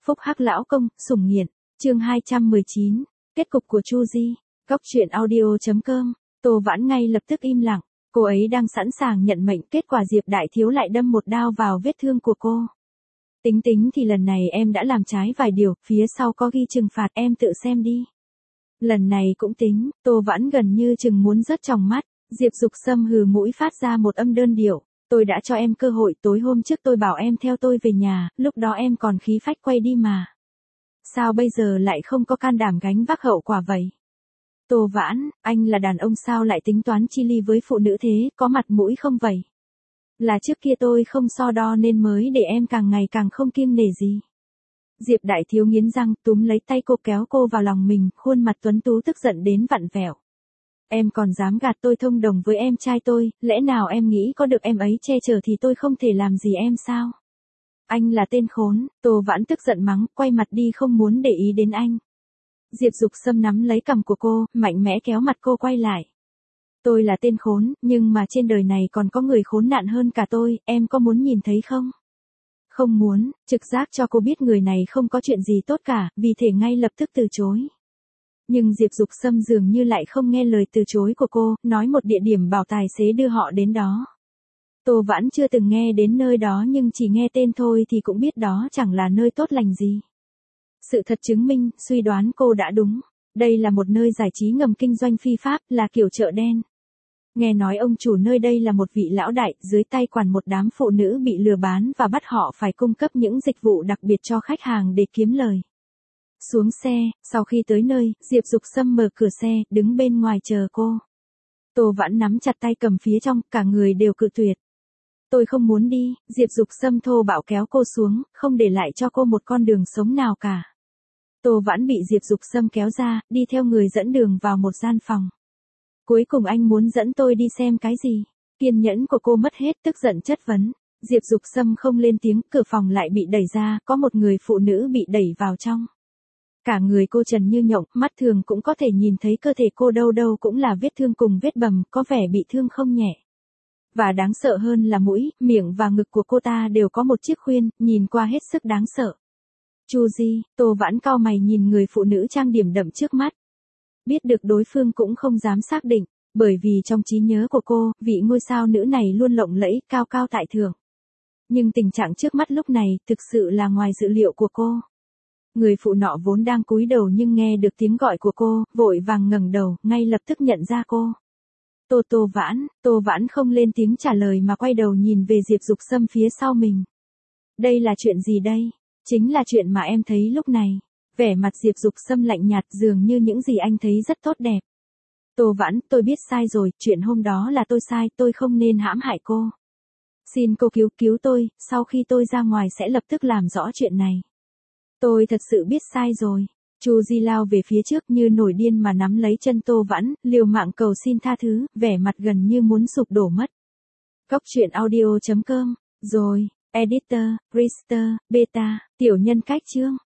Phúc Hắc lão công, sủng nghiện. Chương 219. Kết cục của Chu Di. Góc truyện audio.com. Tô Vãn ngay lập tức im lặng, cô ấy đang sẵn sàng nhận mệnh, kết quả Diệp đại thiếu lại đâm một đao vào vết thương của cô. Tính thì lần này em đã làm trái vài điều, phía sau có ghi trừng phạt, em tự xem đi. Lần này cũng tính, Tô Vãn gần như chừng muốn rớt tròng mắt. Diệp Dục Sâm hừ mũi phát ra một âm đơn điệu. Tôi đã cho em cơ hội, tối hôm trước tôi bảo em theo tôi về nhà, lúc đó em còn khí phách quay đi mà. Sao bây giờ lại không có can đảm gánh vác hậu quả vậy? Tô Vãn, anh là đàn ông sao lại tính toán chi ly với phụ nữ thế, có mặt mũi không vậy? Là trước kia tôi không so đo nên mới để em càng ngày càng không kiêng nể gì. Diệp đại thiếu nghiến răng, túm lấy tay cô kéo cô vào lòng mình, khuôn mặt tuấn tú tức giận đến vặn vẹo. Em còn dám gạt tôi thông đồng với em trai tôi, lẽ nào em nghĩ có được em ấy che chở thì tôi không thể làm gì em sao? Anh là tên khốn, Tô Vãn tức giận mắng, quay mặt đi không muốn để ý đến anh. Diệp Dục Sâm nắm lấy cằm của cô, mạnh mẽ kéo mặt cô quay lại. Tôi là tên khốn, nhưng mà trên đời này còn có người khốn nạn hơn cả tôi, em có muốn nhìn thấy không? Không muốn, trực giác cho cô biết người này không có chuyện gì tốt cả, vì thể ngay lập tức từ chối. Nhưng Diệp Dục Sâm dường như lại không nghe lời từ chối của cô, nói một địa điểm bảo tài xế đưa họ đến đó. Tô Vãn chưa từng nghe đến nơi đó nhưng chỉ nghe tên thôi thì cũng biết đó chẳng là nơi tốt lành gì. Sự thật chứng minh, suy đoán cô đã đúng. Đây là một nơi giải trí ngầm kinh doanh phi pháp, là kiểu chợ đen. Nghe nói ông chủ nơi đây là một vị lão đại, dưới tay quản một đám phụ nữ bị lừa bán và bắt họ phải cung cấp những dịch vụ đặc biệt cho khách hàng để kiếm lời. Xuống xe, sau khi tới nơi, Diệp Dục Sâm mở cửa xe, đứng bên ngoài chờ cô. Tô Vãn nắm chặt tay cầm phía trong, cả người đều cự tuyệt. Tôi không muốn đi, Diệp Dục Sâm thô bạo kéo cô xuống, không để lại cho cô một con đường sống nào cả. Tô Vãn bị Diệp Dục Sâm kéo ra, đi theo người dẫn đường vào một gian phòng. Cuối cùng anh muốn dẫn tôi đi xem cái gì? Kiên nhẫn của cô mất hết, tức giận chất vấn. Diệp Dục Sâm không lên tiếng, cửa phòng lại bị đẩy ra, có một người phụ nữ bị đẩy vào trong. Cả người cô trần như nhộng, mắt thường cũng có thể nhìn thấy cơ thể cô đâu đâu cũng là vết thương cùng vết bầm, có vẻ bị thương không nhẹ. Và đáng sợ hơn là mũi, miệng và ngực của cô ta đều có một chiếc khuyên, nhìn qua hết sức đáng sợ. Chu Di, Tô Vãn cau mày nhìn người phụ nữ trang điểm đậm trước mắt. Biết được đối phương cũng không dám xác định, bởi vì trong trí nhớ của cô, vị ngôi sao nữ này luôn lộng lẫy, cao cao tại thượng. Nhưng tình trạng trước mắt lúc này thực sự là ngoài dự liệu của cô. Người phụ nọ vốn đang cúi đầu nhưng nghe được tiếng gọi của cô, vội vàng ngẩng đầu, ngay lập tức nhận ra cô. Tô Vãn không lên tiếng trả lời mà quay đầu nhìn về Diệp Dục Sâm phía sau mình. Đây là chuyện gì đây? Chính là chuyện mà em thấy lúc này. Vẻ mặt Diệp Dục Sâm lạnh nhạt, dường như những gì anh thấy rất tốt đẹp. Tô Vãn, tôi biết sai rồi, chuyện hôm đó là tôi sai, tôi không nên hãm hại cô. Xin cô cứu tôi, sau khi tôi ra ngoài sẽ lập tức làm rõ chuyện này. Tôi thật sự biết sai rồi. Chu Di lao về phía trước như nổi điên mà nắm lấy chân Tô Vãn, liều mạng cầu xin tha thứ, vẻ mặt gần như muốn sụp đổ mất. Góc truyện audio.com. Rồi, Editor, Rister, Beta, tiểu nhân cách chương.